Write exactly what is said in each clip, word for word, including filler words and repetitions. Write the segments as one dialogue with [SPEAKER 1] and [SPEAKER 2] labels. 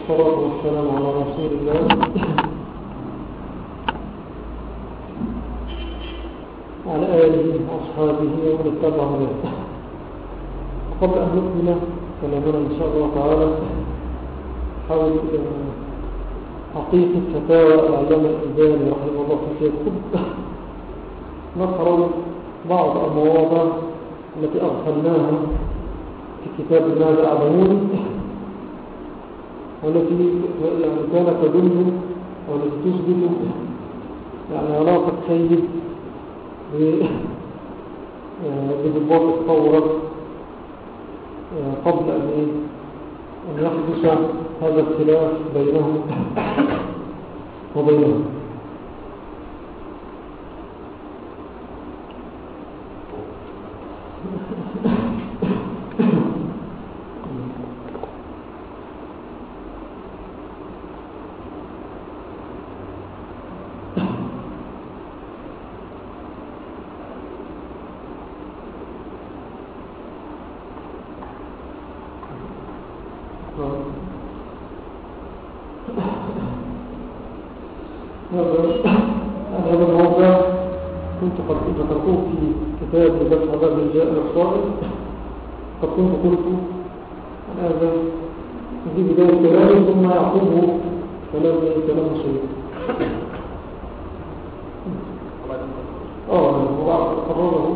[SPEAKER 1] والصلاة والسلام على رسول الله وعلى آله وأصحابه ومن اتبع هداه. قبل أن نكمل كلامنا إن شاء الله تعالى حول حقيقة فتاوى العلامة الألباني رحمه الله في الكتب، نقرأ بعض المواضع التي أغفلناها في كتاب النازع العمودي، والتي يعني كانت تدل والتي تثبت يعني علاقة سيد بضباط الثورة قبل أن أن يحدث هذا الخلاف بينهم وبينهم. هذا الموضوع كنت قد ذكرته في كتاب لبس عذاب الجاء الصائل. قد كنت قلت هذا في بداية كلامي ثم يعقوبه كلام كلام شيء اه وبعد قرره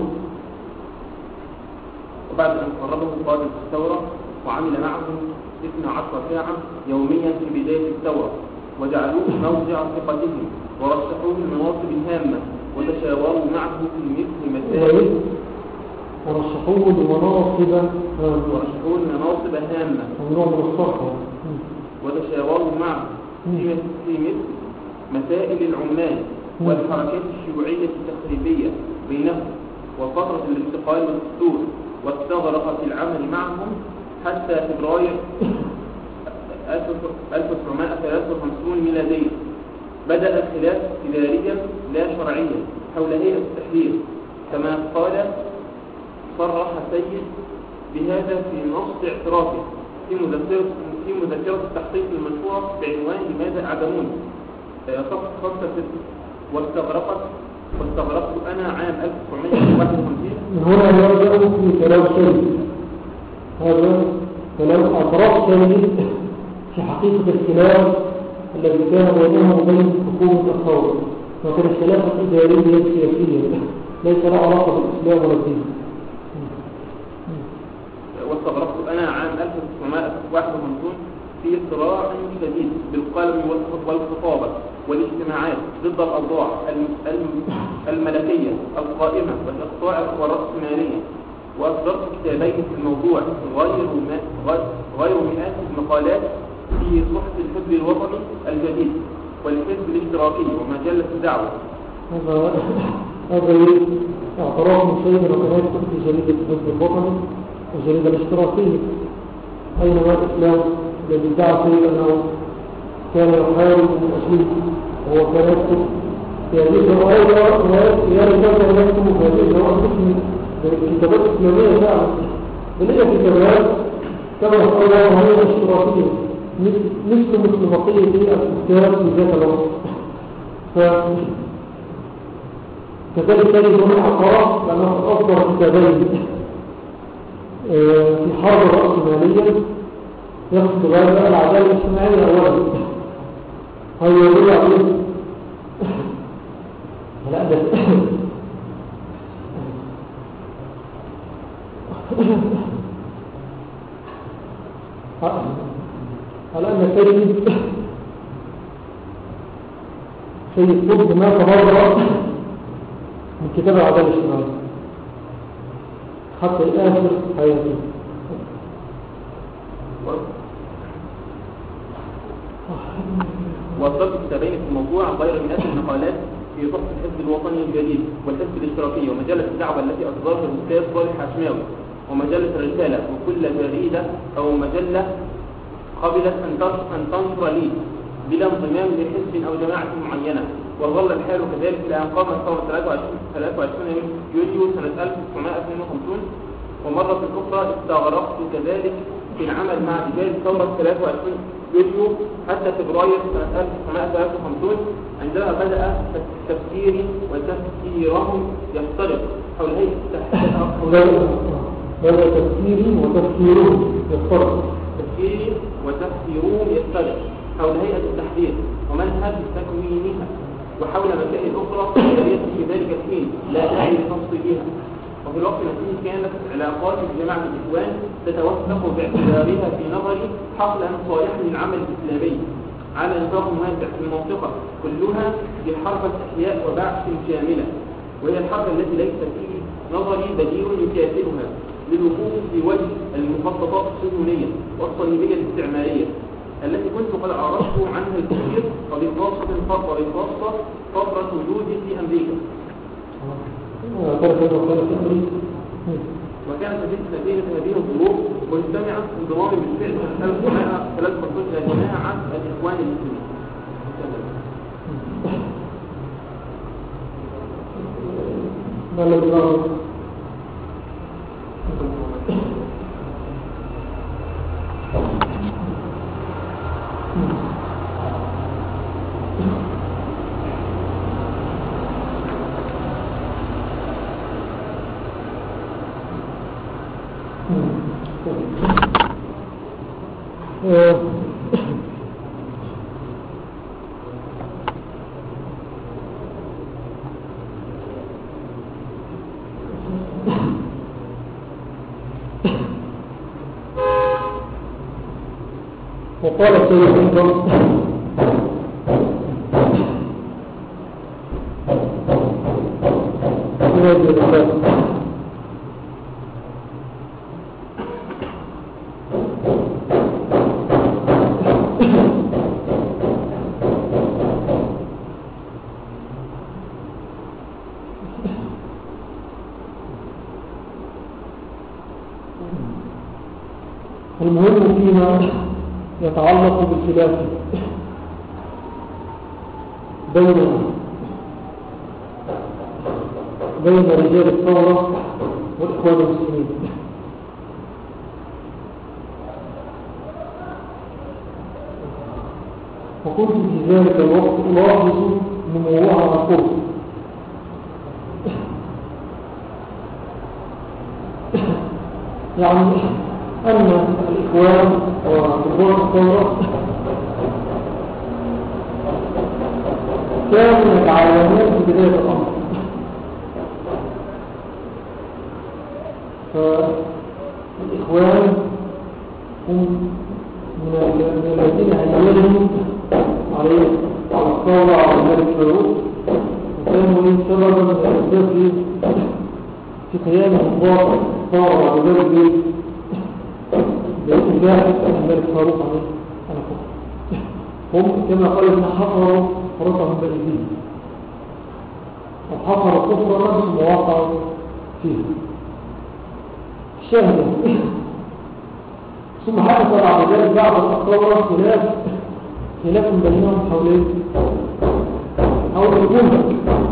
[SPEAKER 2] وبعد أن قرره قادة الثورة وعمل معه اثنتا عشرة ساعة يوميا في بداية الثورة، وجعلوه موضع ثقتهم ورشحوه المناصب الهامة وتشاوروا معه في مثل مسائل
[SPEAKER 1] ورشحوه لمناصب
[SPEAKER 2] ورشحوه المناصب هامة وتشاوروا معه في مثل مسائل العمال والحركات الشيوعية التخريبية بينهم وفترة الانتقال والدستور، واستغرق في العمل معهم حتى فبراير ألف وتسعمائة وثلاثة وخمسين ميلادية. بدأ الخلاف إداريا لا شرعيا حول هيئة التحرير، كما قال صرح سيد بهذا في نص اعترافه في مذكرة في مذكرة التحقيق المشهورة بعنوان لماذا أعدمون صفحة خمسة واستغرقت واستغرقت أنا عام ألف وتسعمائة وواحد وخمسين.
[SPEAKER 1] هنا يرجع في كلام سيد، هذا كلام اعتراف سيد في حقيقة الخلاف الذي كان بينه وبين حكومة الثورة، وكان الخلاف الإدارية السياسية ليس له علاقة بالإسلام ولا الدين.
[SPEAKER 2] واستغرقت أنا عام ألف وتسعمائة وواحد وخمسين في صراع شديد بالقلم والخطابة والاجتماعات ضد الأوضاع الملكية القائمة والإقطاع والرأسمالية، وأصدرت كتابين في الموضوع غير غير مئات المقالات في صحف الحزب الوطني الجديد والحزب الاشتراكي ومجلة الدعوة.
[SPEAKER 1] هذا هذا اعتراف من سيد رقمات في جريدة الحزب الوطني والجريدة الاشتراكية. أينما الإسلام الذي ادعى فيه أنه كان يحارب من أجله، وهو كان يكتب في هذه الروايات يرجع ويكتب في هذه الروايات كتابات إسلامية فعلا، بل هي كتابات كما يقول الله هي اشتراكية مثل مثل بقية الكتاب في ذات الوقت. فكذلك تجد هنا اعتراف لأنه أصدر كتابين في حرب الرأسمالية يقصد بها العدالة الاجتماعية أولا. هذا يقول عليه لا ده على أن سيد سيد قطب ما تبرر من كتاب العدالة الاجتماعية حتى الآخر حياته.
[SPEAKER 2] وصلت كتابين في الموضوع غير مئات المقالات في صحف الحزب الوطني الجديد والحزب الاشتراكي ومجلة الدعوة التي أصدرها الأستاذ صالح حشماوي ومجلة الرسالة، وكل جريدة أو مجلة قبلت أن تنشر لي بلا انضمام لحزب أو جماعة معينة. وظل الحال كذلك إلى أن قامت ثورة ثلاثة وعشرين يوليو سنة ألف وتسعمائة واثنين وخمسين ومرة أخرى استغرقت كذلك في العمل مع رجال ثورة ثلاثة وعشرين يوليو حتى فبراير سنة ألف وتسعمائة وثلاثة وخمسين عندما بدأ تفكيري وتفكيرهم يفترق حول هيئة التحقيق.
[SPEAKER 1] هذا تفكيري وتفكيرهم يفترق.
[SPEAKER 2] تفكيري وتفكيرهم يفترق حول هيئة التحرير ومنهج تكوينها وحول مسائل أخرى جارية في ذلك الحين لا داعي لتفصيلها. وفي الوقت الذي كانت علاقات جماعة الإخوان تتوثق باعتبارها في نظري حقلا صالحا للعمل الإسلامي على نطاق واسع في المنطقة كلها بحركة إحياء وبعث شاملة، وهي الحركة التي ليس في نظري بديل يكافئها للوقوف في وجه المخططات الصهيونية والصليبية الاستعمارية التي كنت قد عرفت عنها الكثير وبخاصة فترة بخاصة فترة وجودي في أمريكا. وكانت نتيجة هذه الظروف مجتمعة انضمام بالفعل سنة ألف وتسعمائة وثلاثة وخمسين إلى جماعة الإخوان المسلمين.
[SPEAKER 1] ما الذي يرى؟ وقال السيد أيضا في هذه الرسالة المهم فيما يتعلق بالخلاف بين بين رجال الثورة والإخوان المسلمين. وكنت في ذلك الوقت ألاحظ نموها على قرب، يعني أن الإخوان وقوات الثورة كانوا يتعاونون في بداية الأمر، فالإخوان هم من الذين هيئوا على الثورة على الملك فاروق، وكانوا سببا من الأسباب في قيام الثورة على ذلك بإجابة الملك فاروق عليه هم كما قال ابن حفروا فرصهم بإذين وحفروا كفر نفس مواقع فيه شاهد. ثم حدث بعد ذلك بعد الثورة خلاف خلاف بينهم حول حول الجملة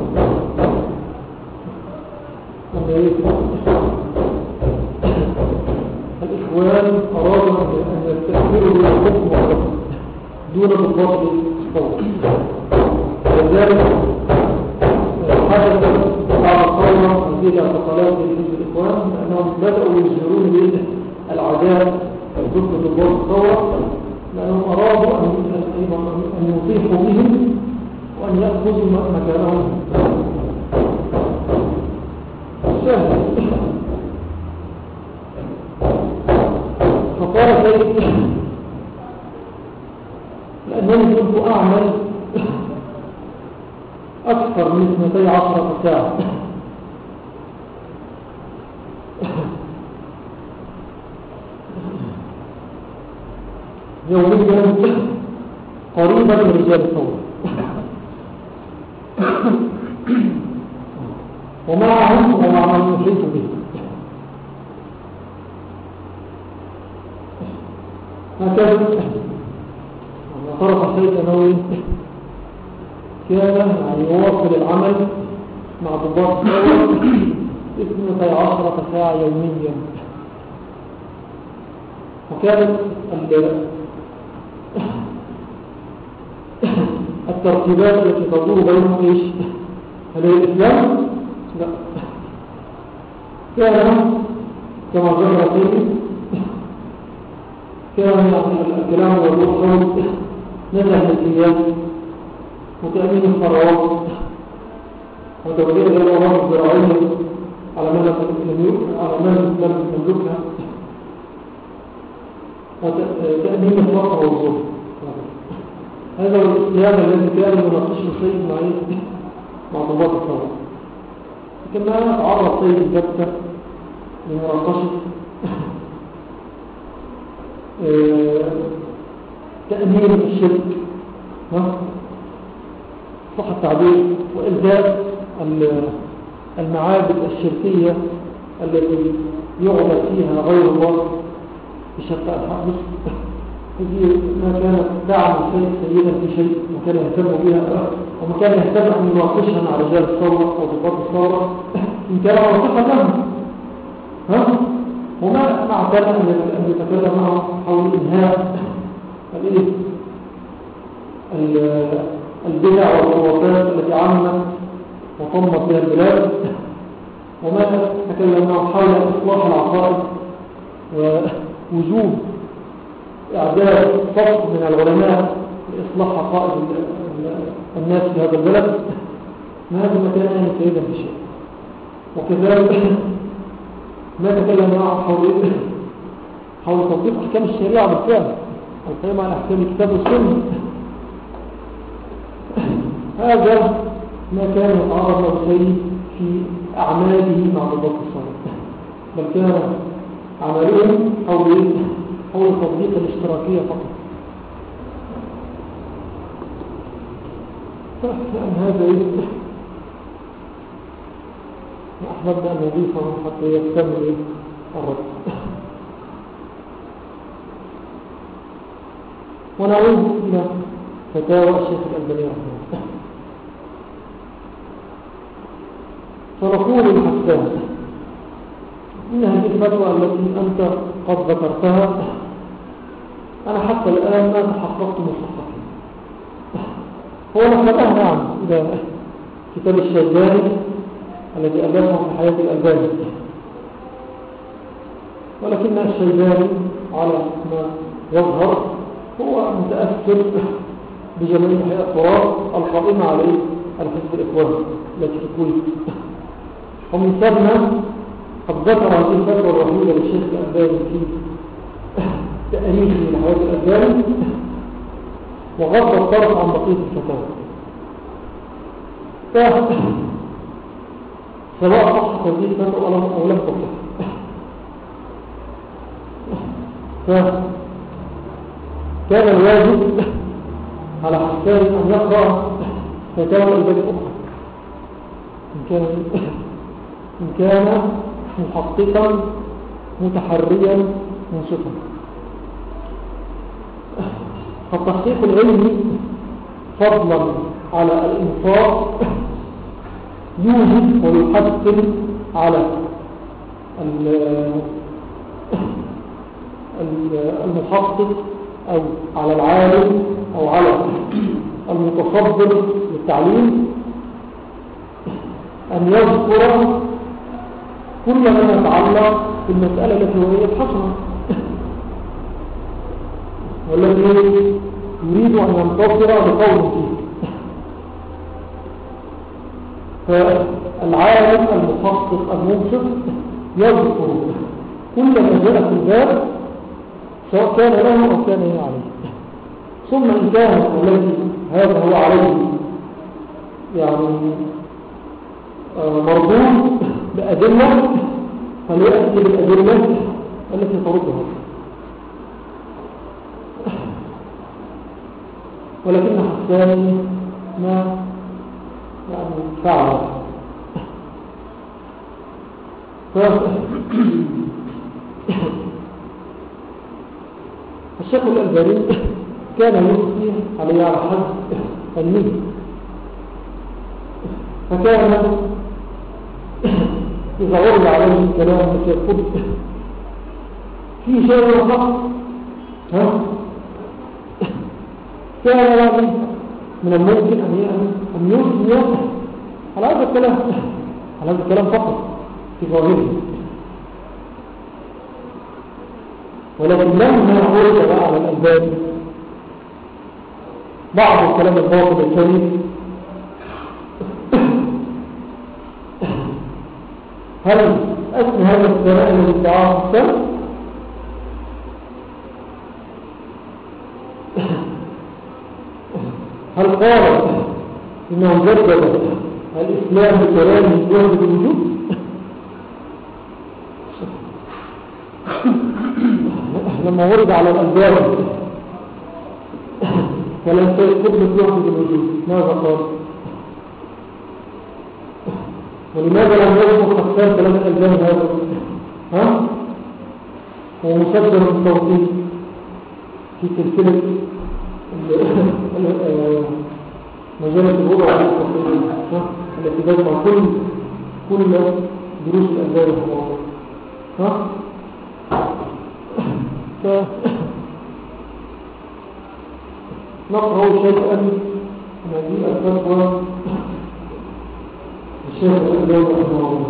[SPEAKER 1] الإخوان أرادوا أن يستأثروا بالحكم والحكم دون بالضبط الثورة، ولذلك حدث بعد الثورة نتيجة اعتقالات لحزب الإخوان أنهم بدأوا يظهرون العداء ضد ضباط الثورة، لأنهم أرادوا أن يطيحوا بهم وأن يأخذوا مكانهم. فقال ذلك لأنني كنت أعمل أكثر من اثنتي عشرة ساعة يوميا قريبا من رجال الثورة، ومعهم ومع من يحيط به. هكذا طرف السيد النووي كان يعني يواصل العمل مع ضباط الثورة اثنتي عشرة ساعة يوميا وكانت الترتيبات التي تدور بينهم ايش؟ هل هي الإسلام؟ لا. كان كما ذكر سيدي كان الكلام والروح نزع الإيمان وتأمين الثروات وتوزيع الأموال الزراعية على من على من لم يملكها وتأمين الفقر والظلم. هذا هو الاتهام الذي كان يناقشه السيد مع مع ضباط الثورة. لكن ما تعرض سيد الجبتة لمناقشة تأمين الشرك صح التعبير وإلزاء المعابد الشركية التي يعبد فيها غير الله بشتى أنحاء مصر. هذه ما كانت دعم سيدا في شيء وكان يهتم بها وما كان يهتم أن يناقشها مع رجال الثورة أو ضباط الثورة إن كان واثقا لهم ها وما مع ذلك أن يتكلم معهم حول إنهاء البدع والخرافات التي عمت وطمت بها البلاد وما تكلم معهم حول إصلاح العقائد ووجوب إعداد صف من العلماء لإصلاح عقائد الناس في هذا البلد. ما هذا المكان يعني سيدا في شيء. وكذلك ما تكلم معه حول حول تطبيق أحكام الشريعة بالفعل القيام على أحكام الكتاب والسنة. هذا ما كان يتعرض له السيد في أعماله مع ضباط الثورة بل كان عملهم حول حول تطبيق الاشتراكية فقط. فأن هذا يفتح أحببنا أن نضيفه حتى يكتمل الرد. ونعود إلى فتاوى الشيخ الألباني رحمه الله. فنقول الحسان إن هذه الفتوى التي أنت قد ذكرتها أنا حتى الآن ما تحققت مصححها. هو نحن نعم إلى كتاب الشيباني الذي ألفه في حياة الألباني ولكن الشيباني على ما يظهر هو متأثر بجميع التراث القائمة عليه الحزب الإخواني التي في الكويت. ومن ثم قد ذكر هذه الفتوى الوحيدة للشيخ الألباني في تأريخه لحياة الألباني وغض الطرف عن بقية الفتاوى. سواء صحت هذه الفتوى أو لم تصح. فكان الواجب على حسان أن يقرأ فتاوى الألباني الأخرى إن كان إن كان محققا متحريا منصفا. فالتحقيق العلمي فضلا على الإنصاف يوجد ويحثم على المحقق أو على العالم أو على المتصدر للتعليم أن يذكر كل ما يتعلق بالمسألة التي هو يبحثها والذي يريد أن ينتصر لقوله فيه. فالعالم المحقق المنصف يذكر كل ما جاء في الباب سواء كان له أو كان هي عليه. ثم إن كان الذي هذا هو عليه يعني مرضون بأدلة فليأتي بالأدلة التي تردها. ولكن حسان ما يعني فعل الشيخ الألباني كان يفتي عليه على حد النية فكان إذا ورد عليه الكلام يقول في شيء حق ها؟ كان يعني من الممكن أن أن يثني على هذا الكلام على هذا الكلام فقط في ظاهره، ولكن لما عرض بقى على الألباب بعض الكلام الباطل الكريم، هل أثنى هذا الثناء الذي ادعاه السلف؟ هل قال إنه جدد الإسلام بكلامه يوجد الوجود؟ لما ورد على الألباب فلن تثبت يوجد الوجود، ماذا قال؟ ولماذا لم يذكر أقسام كلام الألباب هذا؟ ها؟ هو مصدر التوحيد في سلسلة مجالة الوضع التي تجمع كل كل دروس الألباب الحمارة. ها؟ ف نقرأ شيئا من هذه الفتوى الشيخ الألباب الحمارة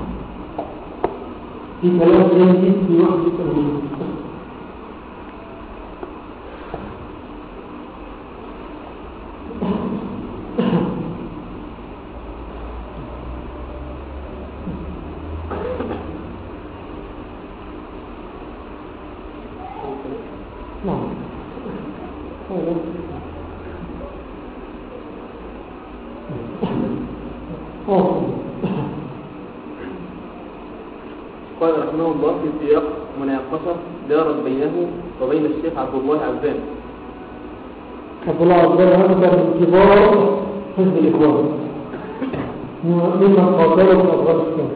[SPEAKER 1] في كلام جيد في وحدة الوجود.
[SPEAKER 2] قال رحمه الله في سياق مناقشة دارت بينه وبين الشيخ عبد الله عبدان.
[SPEAKER 1] عبد الله عبدان هذا من كبار حزب الإخوان ممن قاتلوا في أفغانستان.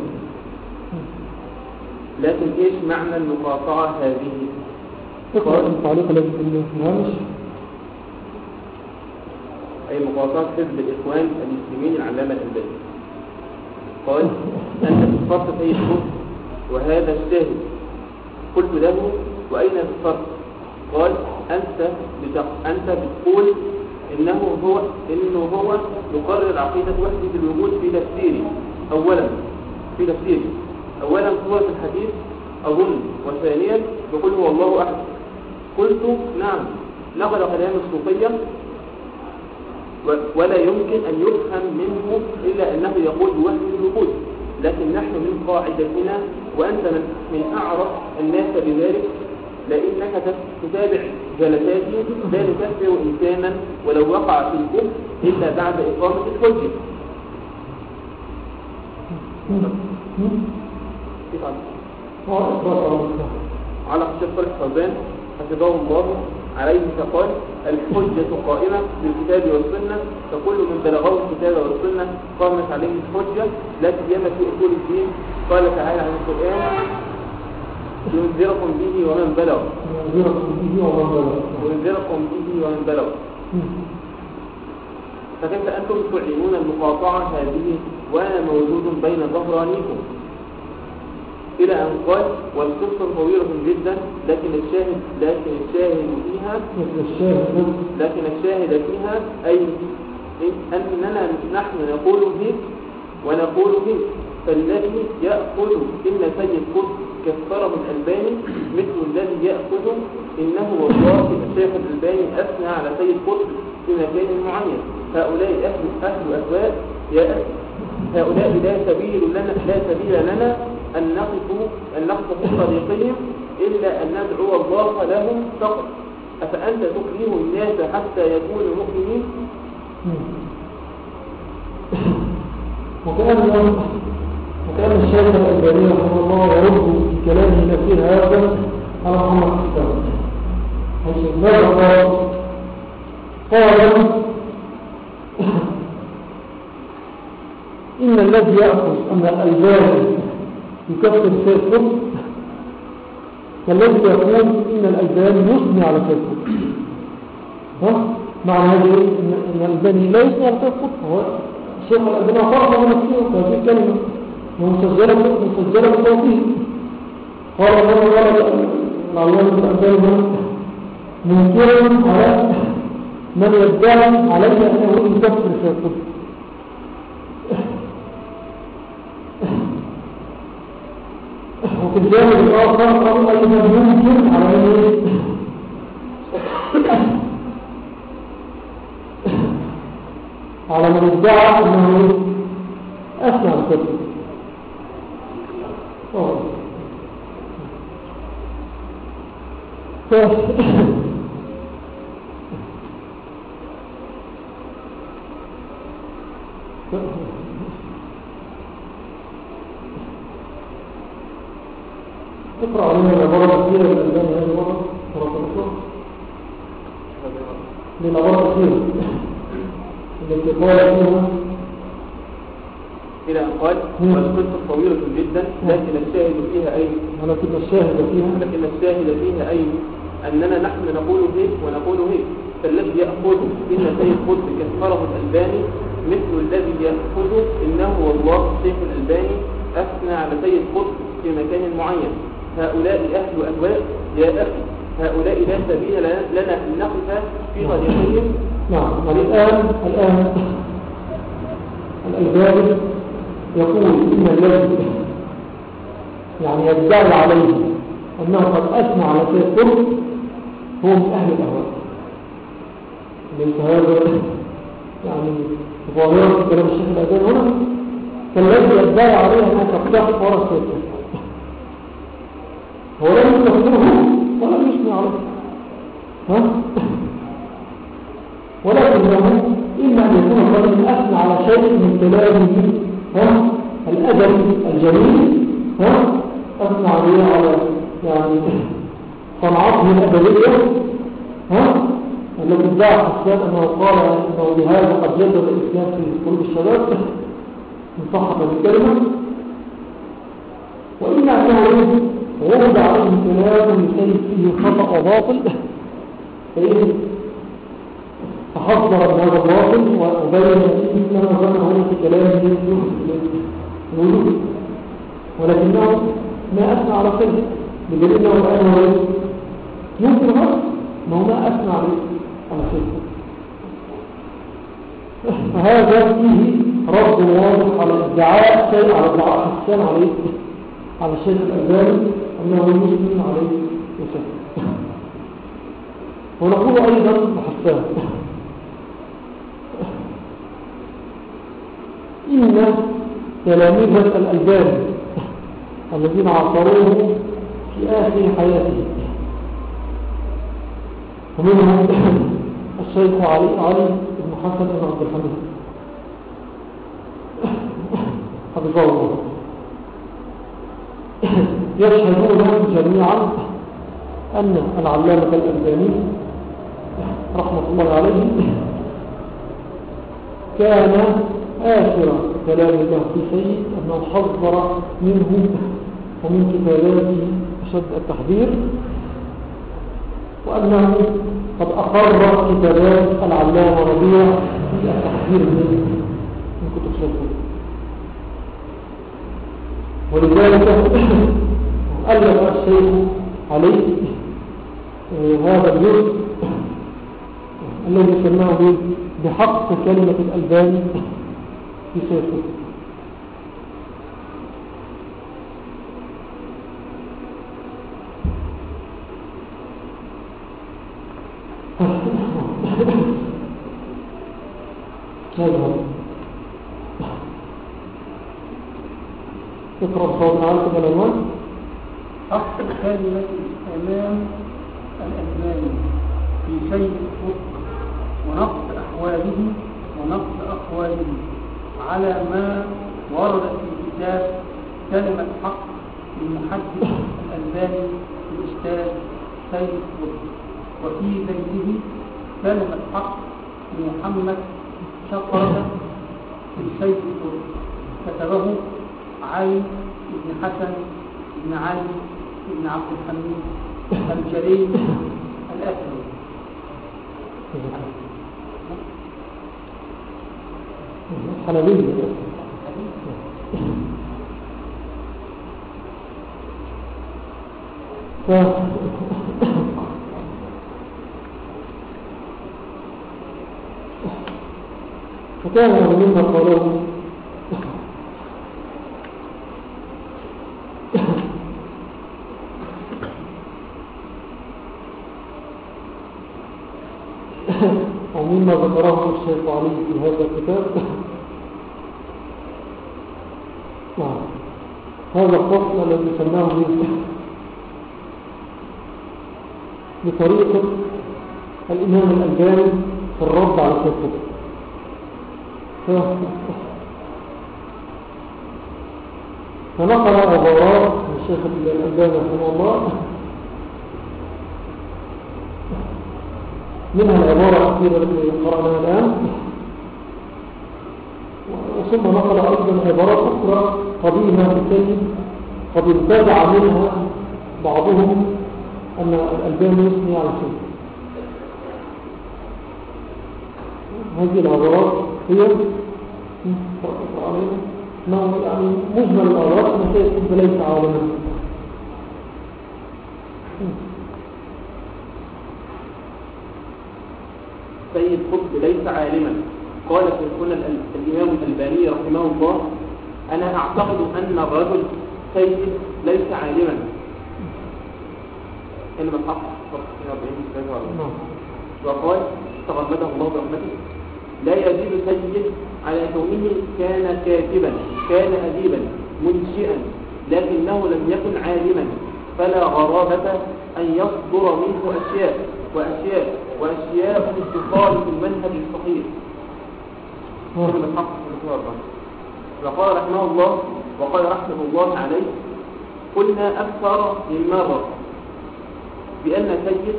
[SPEAKER 2] لكن إيش معنى المقاطعة هذه؟
[SPEAKER 1] اقرأ التعليق الذي في الهامش.
[SPEAKER 2] أي مقاطعة حزب الإخوان المسلمين العلامة الألباني. قال أنت تفرط في الكفر وهذا الشاهد. قلت له وأين الفرق؟ قال أنت بتق... أنت بتقول إنه هو إنه هو يقرر عقيدة وحدة الوجود في تفسيري. أولا في تفسيري أولا سورة الحديث أظن، وثانيا يقول هو الله أحد. قلت نعم نقل كلام الصوفية ولا يمكن أن يفهم منه إلا أنه يقول بوحدة الوجود، لكن نحن من قاعدتنا وأنت من أعرف الناس بذلك لأنك تتابع جلساتي لا تكفر إنسانا ولو وقع في الكفر إلا بعد إقامة الحجة. على الشيخ الفوزان حفظه الله عليه فقال الحجة قائمة بالكتاب والسنة، فكل من بلغه الكتاب والسنة قامت عليه الحجة، لا سيما في أصول الدين. قال تعالى عن القرآن ينذركم به ومن بلغ ينذركم به ومن بلغ. فكيف أنتم تعلنون المقاطعة هذه وأنا موجود بين ظهرانيكم؟ إلى أن قال والقصة طويلة جدا لكن الشاهد لكن الشاهد فيها لكن الشاهد فيها أي أننا نحن نقول به ونقول به، فالذي يأخذ إن سيد قطب كفره الألباني مثل الذي يأخذ إنه والله الشيخ الألباني أثنى على سيد قطب في مكان معين. هؤلاء أهل أهل أهواء يا أهل هؤلاء لا سبيل لنا لا سبيل لنا أن نقف أن نقف في طريقهم إلا أن ندعو الله لهم فقط. أفأنت تكره الناس حتى يكونوا مؤمنين؟
[SPEAKER 1] وكأن وكأن الشيخ الألباني رحمه الله يرد في كلامه الأخير هذا على محمد حسان، حيث ماذا قال؟ إن الذي يأخذ أن الألباني يكفر سيد قطب فالذي يقول إن الألباني يثني على سيد قطب. ها؟ معنى هذا إن الألباني لا يثني على سيد قطب، هو الشيخ الألباني فرض من نفسه هذه الكلمة مسجلة مسجلة بصوته. قال الله تعالى العلامة الألباني منكرا على من يدعي عليه أنه يكفر في الكفر. وفي الجانب الآخر أو أيضا يمكن على من على من ادعى أنه أثنى الكفر. اقرأ علينا العبارة كثيرة من الألبان هذه المرة مرة أخرى للعبارة كثيرة التي قال فيها
[SPEAKER 2] إلى أن قال والقصة طويلة جدا لكن الشاهد فيها أي
[SPEAKER 1] ولكن الشاهد فيها
[SPEAKER 2] لكن الشاهد فيها أي أننا نحن نقول هيك ونقول هيك. فالذي يأخذ إن سيد قطب كفره الألباني مثل الذي يأخذ إنه والله الشيخ الألباني أثنى على سيد قطب في مكان معين. هؤلاء أهل أهواء يا أخي، هؤلاء لا سبيل لنا أن نقف في طريقهم.
[SPEAKER 1] نعم. والآن الآن الألباني يقول إن الذي يعني يدعي عليه أنه قد أثنى على سيد قطب هو من أهل الأهواء. ليس هذا يعني ظاهرة كلام الشيخ الألباني هنا فالذي يدعي عليه أنه قد تحت وراء سيد قطب هو لم يكفره ولا يثني عليه، ها؟ ولكنه إما أن يكون قد أثنى على شيء من كلامه ها الأدب الجميل، ها أثنى عليه على يعني صنعته الأدبية، ها التي ادعى حسان أنه قال أنه بهذا قد جدد الإسلام في قلوب الشباب من صحة الكلمة. وإما أنه ورد عليه كلام لكي فيه خطأ وباطل فإن تحضر من هذا الباطل وبين فيه ما ظنه في كلامه الوجود، ولكنه ما أثنى على خير بدليل أنه الآن يمكن هذا ما هو ما أثنى على خير. فهذا فيه رد واضح على ادعاء شيء على ادعاء حسان عليه على الشيخ الألباني أنه مسلم عليه وسلم. ونقول أيضا لحسان إن تلاميذ الألباني الذين عاصروه في آخر حياته ومنهم الشيخ علي علي بن حسن بن عبد الحميد حفظه الله يشهدون جميعا أن العلامة الألباني رحمة الله عليه كان آخر كلام الله في سيد أنه حذر منه ومن كتاباته أشد التحذير، وأنه قد أقر كتابات العلامة ربيع في التحذير من كتب سيد. ولذلك ألف الشيخ عليه هذا الجزء الذي سماه بحق كلمة الألباني في سيرته. اقرأ صوت عالكم الألوان.
[SPEAKER 3] حق كلمة الإمام الألباني في شيء الفقه ونقص أحواله ونقص أقواله على ما ورد في كتاب كلمة حق للمحدث الألباني الأستاذ سيد قطب، وفي ذيله كلمة حق لمحمد شقرة في سيد قطب كتبه علي بن حسن بن علي بن عبد الحميد الجليل الأسري.
[SPEAKER 1] حلبي ف فكان مما قالوه ومما ذكره الشيخ علي في هذا الكتاب هذا الفصل الذي سماه بطريقة الإمام الألباني في الرد على الكتب. فنقل عبارات من الشيخ الألباني رحمه الله، منها العبارة الأخيرة التي قرأناها الآن، ثم نقل أيضا عبارات أخرى قديمة بالتالي قد ابتدع منها بعضهم أن الألباني يثني على شيء. هذه العبارات هي يعني مجمل العبارات أن شيء ليس عالما.
[SPEAKER 2] سيد قطب ليس عالما. قال شيخنا الإمام الألباني رحمه الله: أنا أعتقد أن الرجل سيد ليس عالما. إنما الحق وقال تغمده الله برحمته: لا يزيد سيد على كونه كان كاتبا، كان أديبا، منشئا، لكنه لم يكن عالما، فلا غرابة أن يصدر منه أشياء وأشياء وأشياء تخالف المنهج الصحيح. وقال رحمه الله وقال رحمه الله عليه: قلنا أكثر من مرة بأن سيد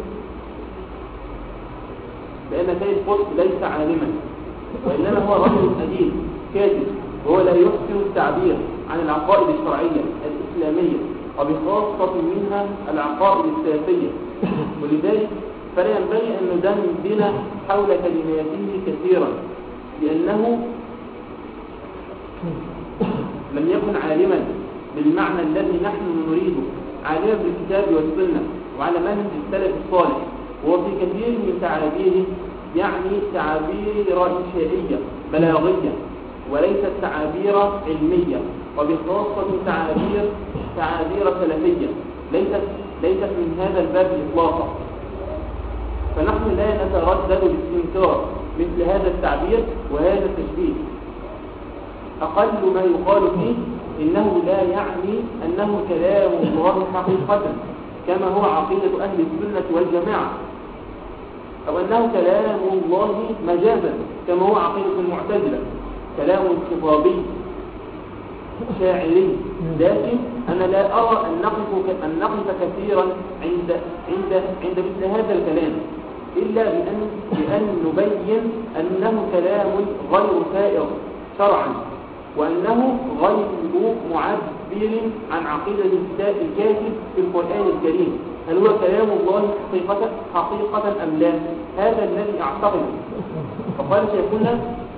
[SPEAKER 2] بأن سيد قطب ليس عالما، وإنما هو رجل أديب كاتب، وهو لا يحسن التعبير عن العقائد الشرعية الإسلامية، وبخاصة منها العقائد السياسية، ولذلك فلا ينبغي أن ندندن حول كلماته كثيرا، لأنه لم يكن عالما بالمعنى الذي نحن نريده، عالما بالكتاب والسنة وعلى منهج السلف الصالح. وفي كثير من تعابيره يعني تعابير إنشائية بلاغية وليست تعابير علمية، وبخاصة تعابير تعابير سلفية ليست ليست من هذا الباب إطلاقا. فنحن لا نتردد باستنكار مثل هذا التعبير وهذا التشبيه. أقل ما يقال فيه إنه لا يعني أنه كلام الله حقيقة كما هو عقيدة أهل السنة والجماعة، أو أنه كلام الله مجازا كما هو عقيدة المعتزلة، كلام خطابي شاعري. لكن أنا لا أرى أن نقف أن نقف كثيرا عند عند عند مثل هذا الكلام، إلا بأن بأن نبين أنه كلام غير سائر شرعا، وأنه غير معبر عن عقيدة الكاتب في القرآن الكريم. هل هو كلام الله حقيقة حقيقة أم لا؟ هذا الذي أعتقده. فقال شيخنا: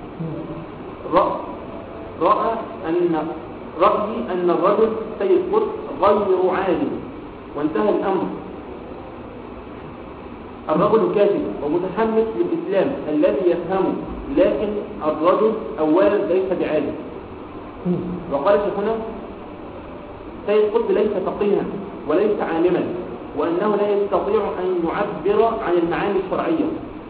[SPEAKER 2] رأى أن رأيي أن الرجل سيد قطب غير عالم، وانتهى الأمر. الرجل كاتب ومتحمس للإسلام الذي يفهمه، لكن الرجل أولا ليس بعالم. وقال شيخنا: سيد قطب ليس فقيها وليس عالما، وأنه لا يستطيع أن يعبر عن المعاني الشرعية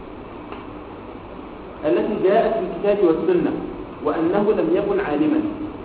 [SPEAKER 2] التي جاءت في الكتاب والسنة، وأنه لم يكن عالما.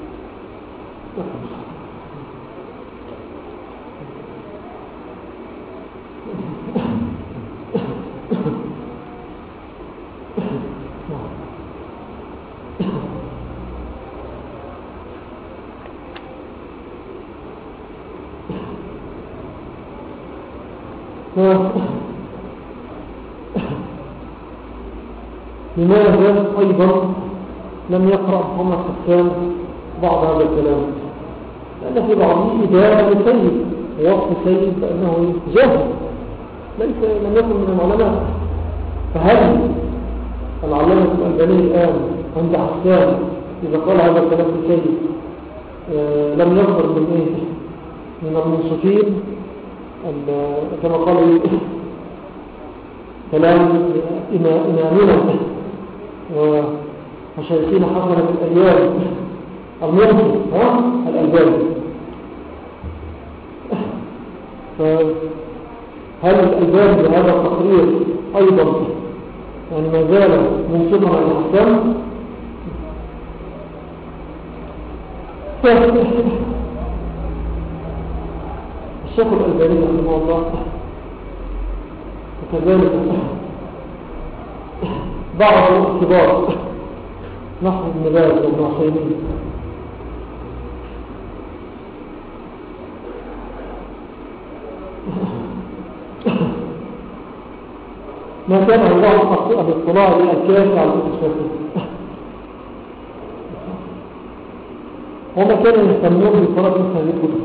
[SPEAKER 1] لماذا أيضا لم يقرأ محمد حسان بعض هذا الكلام؟ لأن في بعضه إدارة لسيد ووصف سيد بأنه جاهل ليس لم يكن من العلماء. فهل العلامة الألباني الآن عند حسان إذا قال هذا الكلام في سيد آه لم يصدر من إيه؟ من المنصفين كما قال كلام إمامنا وشايفين حسنة الأيام الممكن ها الألباني. فهل الألباني بهذا التقرير أيضا يعني ما زال منصفا على الأحكام؟ الشيخ الألباني رحمه الله وكذلك بعض الاختبار نحو ابن باز وابن عثيمين ما كان الله الاطلاع للكافي على الكتب وما كانوا يهتمون بقراءة مثل هذه الكتب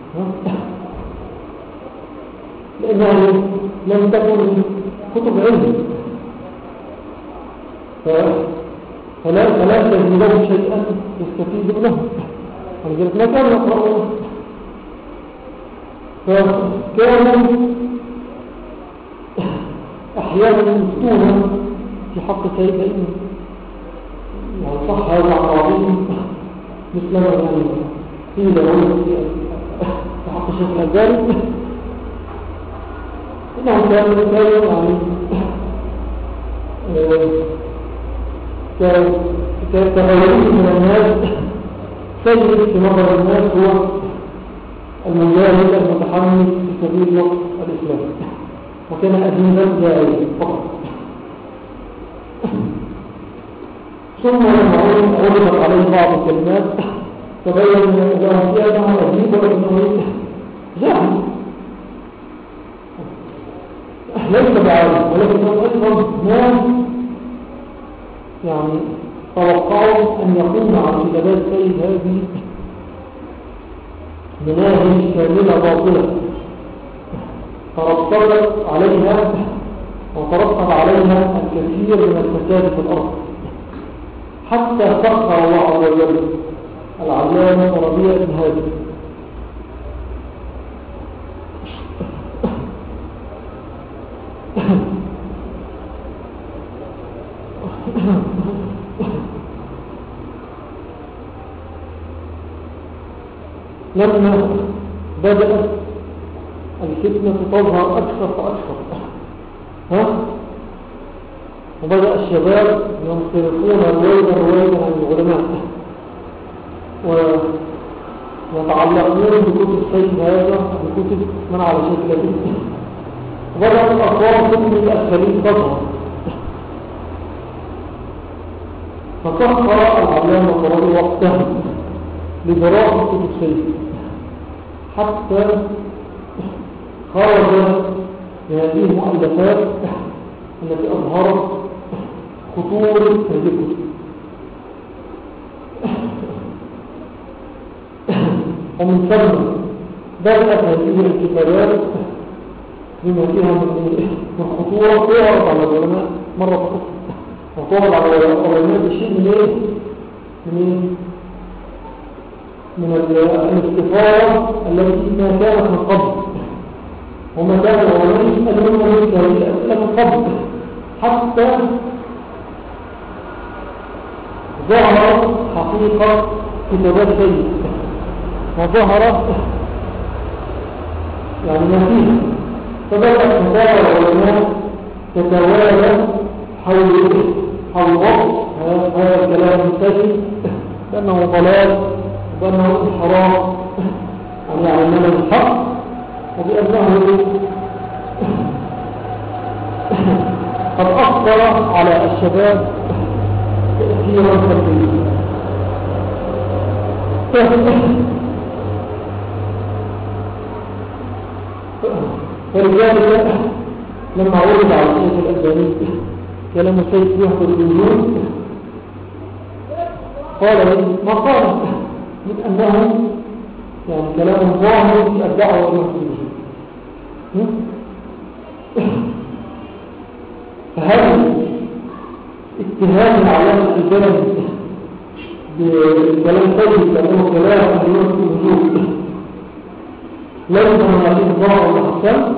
[SPEAKER 1] لأنها لم تكن كتب علم فلا فلا تجد لهم شيئا يستفيد منه ولذلك ما كانوا يقرؤون فكانوا أحيانا يفتون في حق سيد علم يعني صح هذا عربي مثل ما يعني قيل له في حق الشيخ الألباني إنهم كانوا كانوا يعني كتغيرين من الناس سيد في نظر الناس هو المجاهد المتحمس في سبيل نصر الإسلام وكان أدينا جاهلا فقط. ثم لما عرضت عليه بعض الكلمات تبين له فيها أنه أديب وأنه جاهل ليس بعالم ولكن أيضا ناس يعني توقعوا أن يكون على كتابات سيد هذه مناهج كاملة باطلة ترتبط عليها وترتب عليها الكثير من الفساد في الأرض حتى سخر الله عز وجل العلامة ربيع بن هادي لما بدأت الفتنة تظهر أكثر فأكثر ها؟ وبدأ الشباب ينصرفون رويدا رويدا عن العلماء ويتعلقون بكتب سيد هذا بكتب من على شكل وبدأت الأطوار تبني الأسفلين تظهر فسخر العلامة القرآن وقتها لدراسة كتب سيد حتى خرج هذه المؤلفات التي أظهرت خطورة هذه الكتب ومن ثم بدأت هذه الكتابات بما فيها من خطورة تعرض على العلماء مرة أخرى وتعرض على العلماء بشيء من ايه؟ من من الاستفارة التي ما كانت من قبل وما كان العلماء يسألون مثل هذه الأسئلة من قبل حتى ظهر حقيقة كتابات سيد وظهر يعني ما فيه فبدأت مطالع العلماء تتوالى حول حول وقت هذا الكلام المنتشر بأنه ضلال وبأنه انحراف عن يعلمنا الحق وبأنه قد أثر على الشباب تأثيرا سلبيا فلذلك لما عرض على الشيخ الألباني كلام السيد يحضر الوجود قال ما قال من أنه يعني كلام ظاهر في الدعوة يحضر الوجود فهل اتهام العلامة الألباني بكلام سيد لأنه كلام يحضر الوجود ليس من هذه الظاهر والأحكام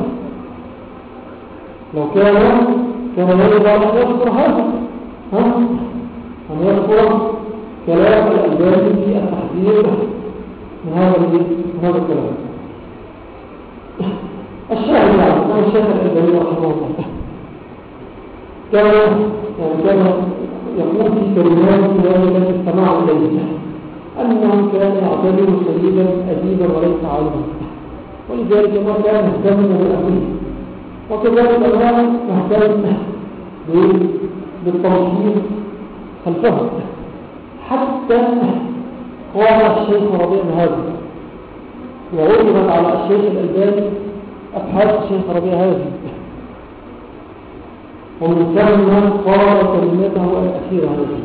[SPEAKER 1] لو كان كان يجب أن يذكر هذا ها؟ أن يذكر كلام الألباني في التحذير من هذا من هذا الكلام. الشاهد يعني كان الشيخ الألباني رحمه الله كان يعني كان يقول في كلمات التي استمعوا إليه أنه كان يعتبر سيدا أديبا وليس عالما، ولذلك ما كان يهتم بأمره، وكذلك الآن يهتم بالتوجيه خلفه. حتى قال الشيخ ربيع هذا وعرضت على الشيخ الألباني أبحاث الشيخ ربيع هذا، ومن ثم قال كلمته الأخيرة هذه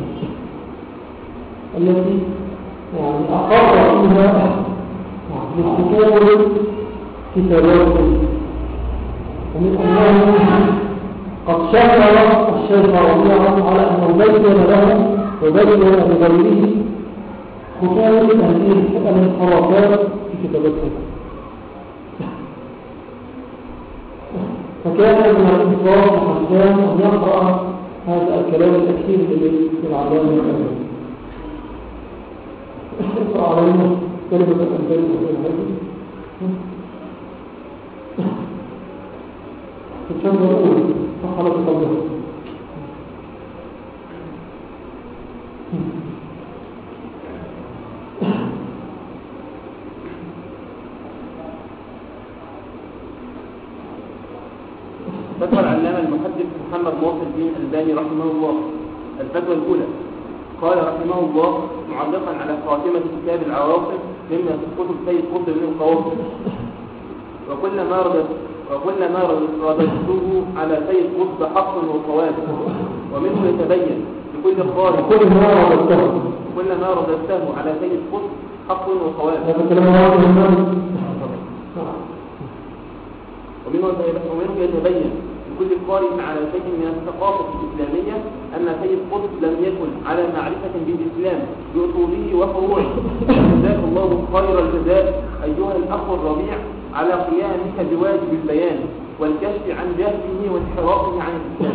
[SPEAKER 1] التي يعني أقر فيها بالخطور في تجارب، ومن أنه قد شكر الشيخ ربيع على أنه بين له وبين لغيره خطور هذه الانحرافات في كتابته. فكان من الإنصاف حسان أن يقرأ هذا الكلام الأخير للعلامة الألباني. اقرأ علينا كلمة الألباني هذه في الشهر الأول فحلت قبلها.
[SPEAKER 2] فتوى العلامة المحدث محمد ناصر الدين الألباني رحمه الله. الفتوى الأولى: قال رحمه الله معلقا على خاتمة كتاب العواصم مما في كتب سيد قطب من القواصم: وكلما ردت وكلما رددته على سيد قطب حق وصواب، ومنه يتبين لكل قارئ
[SPEAKER 1] كلما رددته
[SPEAKER 2] كلما رددته على سيد قطب حق وصواب، ومنه يتبين لكل قارئ على شيء من الثقافة الإسلامية أن سيد قطب لم يكن على معرفة بالإسلام بأصوله وفروعه. جزاك الله خير الجزاء أيها الأخ الربيع على قيامك بواجب البيان والكشف عن جهله وانحرافه عن الإسلام.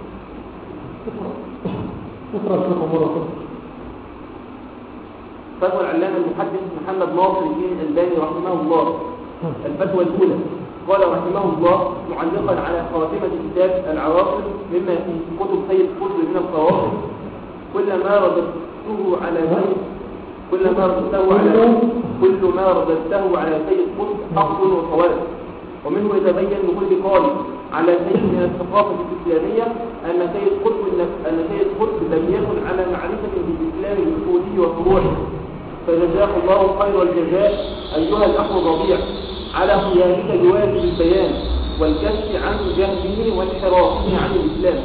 [SPEAKER 2] فتوى العلامة المحدث محمد ناصر الدين الألباني رحمه الله. الفتوى الأولى: قال رحمه الله معلقا على خاتمة كتاب العواصم مما في كتب سيد قطب من القواصم: كلما رددته على سيد كلما رددته على كل ما رددته على سيد قطب حق وصواب، ومنه يتبين لكل قارئ على شيء من الثقافة الإسلامية أن سيد قطب أن سيد قطب لم يكن على معرفة بالإسلام بأصوله وفروعه. فجزاك الله خير الجزاء أيها الأخ الربيع على قيامك بواجب البيان والكشف عن جهله وانحرافه عن الإسلام.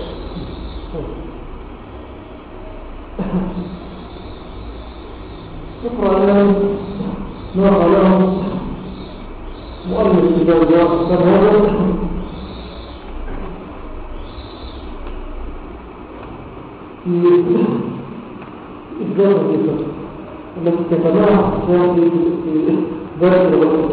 [SPEAKER 1] شكرا لهم ما قاله مؤلف الجوزاء هذا في إصدار الكتاب التي كتبها في درس الوقت.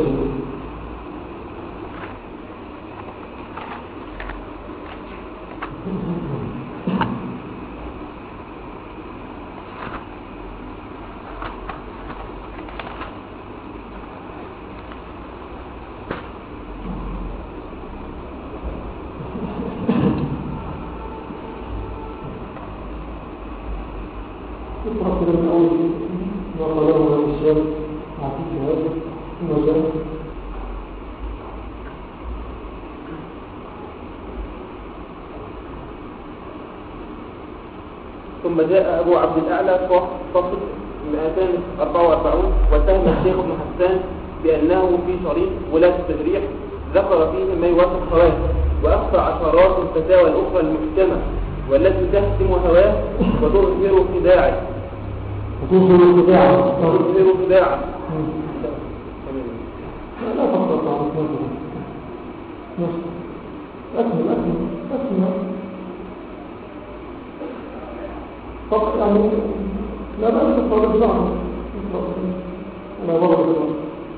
[SPEAKER 2] ثم جاء أبو عبد الأعلى صفحة مئتين وأربعة وأربعين واتهم الشيخ ابن حسان بأنه في شريط ولاة التجريح ذكر فيه ما يوافق هواه، وأخفى عشرات الفتاوى الأخرى المحكمة والتي تهتم هواه وتظهر خداعه
[SPEAKER 1] وتظهر خداعه
[SPEAKER 2] وتظهر خداعه
[SPEAKER 1] لا تفضل على الكلام. أكمل أكمل أكمل فقط يعني لا بأس تفضل بزعم أنا بضرب بزعم.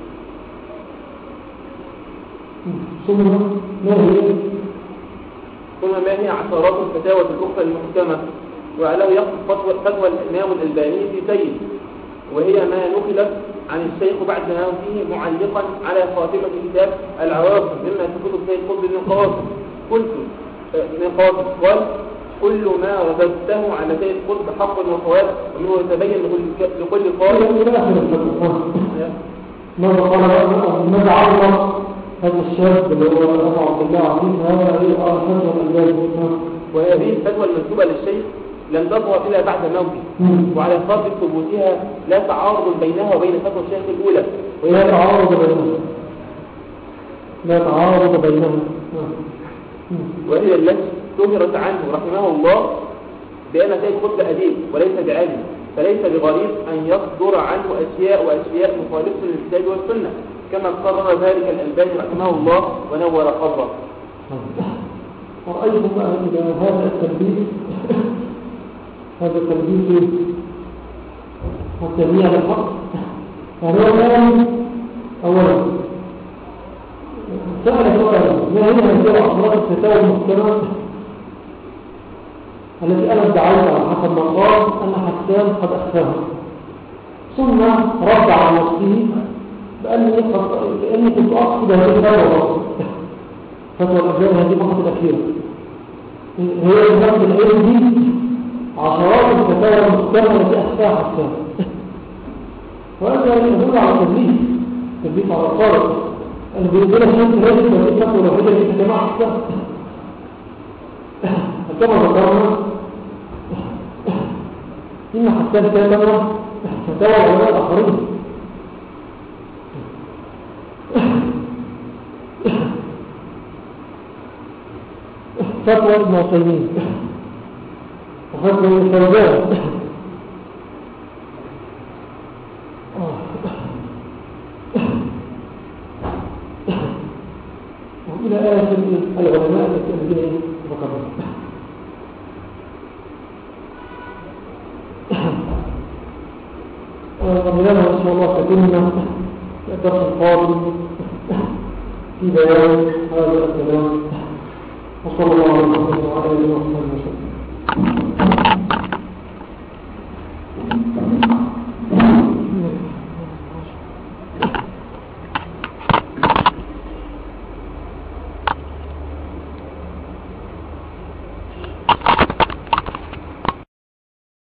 [SPEAKER 1] ثم ما هي
[SPEAKER 2] ثم ما هي عشرات الفتاوى الأخرى المحكمة وعليه يقصد فتوى, فتوى الإمام الألباني في سيد، وهي ما نقلت عن الشيخ بعد موته معلقا على خاتمة كتاب العواصم مما تقول السيد قطب بن قاسم. قلت من قاسم قال: كل ما رددته على سيد قطب حق وصواب، ومنه يتبين لكل قائل.
[SPEAKER 1] ماذا قال ماذا عرض هذا الشاب اللي هو أبو عبد الله عظيم؟ هذا هي فتوى الألباني،
[SPEAKER 2] وهذه الفتوى المنسوبة للشيخ لم تظهر إلا بعد موته، وعلى فرض ثبوتها لا تعارض بينها وبين فتوى الشيخ الأولى.
[SPEAKER 1] لا تعارض بينها لا تعارض بينها
[SPEAKER 2] وهي التي اشتهرت عنه رحمه الله بأن سيد قطب أديب وليس بعالم، فليس بغريب أن يصدر عنه أشياء وأشياء مخالفة للكتاب والسنة، كما قرر ذلك الألباني رحمه الله ونور قبره.
[SPEAKER 1] وأيضا إلى هذا التلبيس هذا التلبيس والتبيع للحق، فهو أولا سأل سؤال: ما هي هذه الأخبار الفتاوى المحكمة التي أنا ادعيت على حسب ما قال أن حسان قد أخفاها، ثم رد على نفسه بأني كأني كنت أقصد هذه الفتوى فتوى الأجيال هذه فقط الأخيرة. هي نفس العلم دي عشرات الفتاوى المحكمة التي أخفاها حسان، وهذا يدل على التدليس تدليس على القارئ اللي بيقول لك انت لازم تبقى تاكل الوحيده اللي في جماعه السنه. كما ذكرنا ان حسان كان فتاوى علماء الاخرين، فتوى ابن عثيمين وفتوى الفوزان إلى آخر العلماء الذين ذكرهم. ومنها إن شاء الله تكلمنا الدرس القادم في بيان هذا الكلام، وصلى الله عليه وسلم وعلى آله وصحبه وسلم.